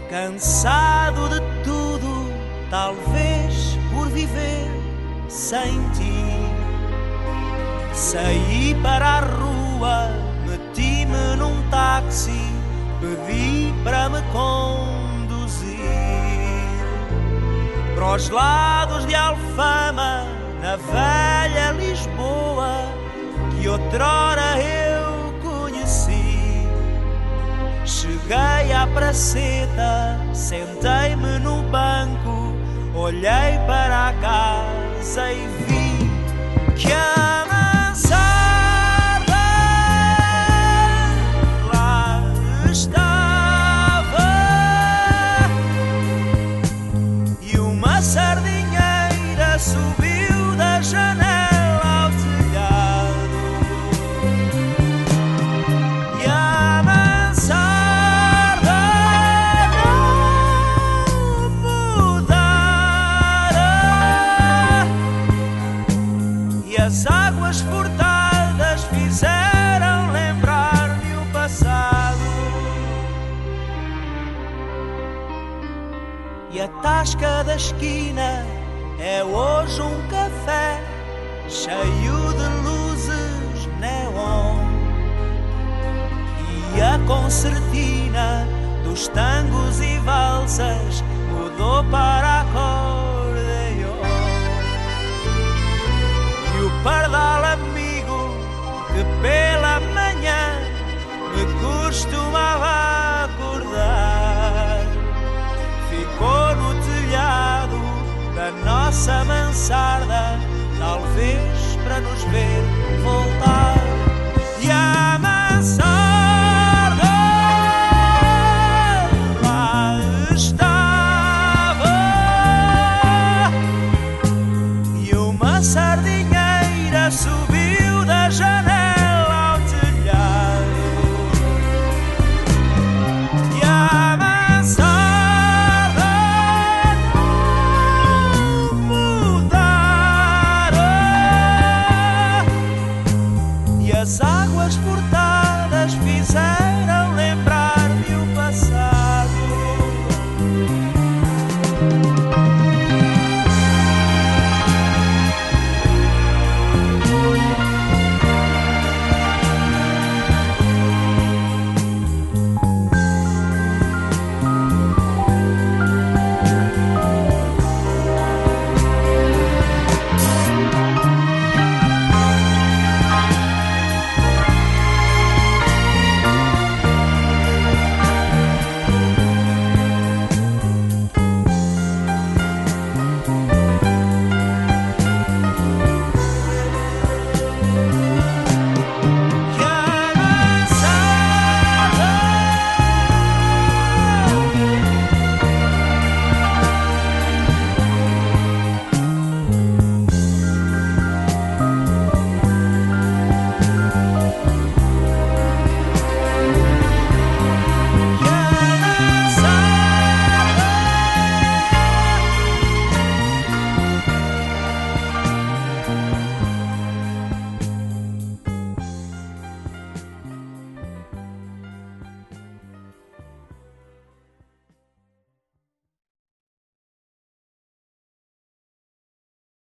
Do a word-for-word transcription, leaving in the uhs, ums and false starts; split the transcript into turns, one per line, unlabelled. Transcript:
cansado de tudo, talvez por viver sem ti. Saí para a rua, meti-me num táxi, pedi para me conduzir para os lados de Alfama, na velha Lisboa que outrora eu conheci. Cheguei à praceta, sentei-me no banco, olhei para a casa e vi que a mansarda lá estava e uma sardinheira subiu da janela ao telhado. E a mansarda não mudara e as águas furtadas fizeram lembrar-me o passado. E a tasca da esquina é hoje um café cheio de luzes neon, e a concertina dos tangos e valsas mudou para acordeon. E o pardal amigo que pela manhã me costumava acordar ficou no telhado da nossa mansarda, talvez para nos ver voltar.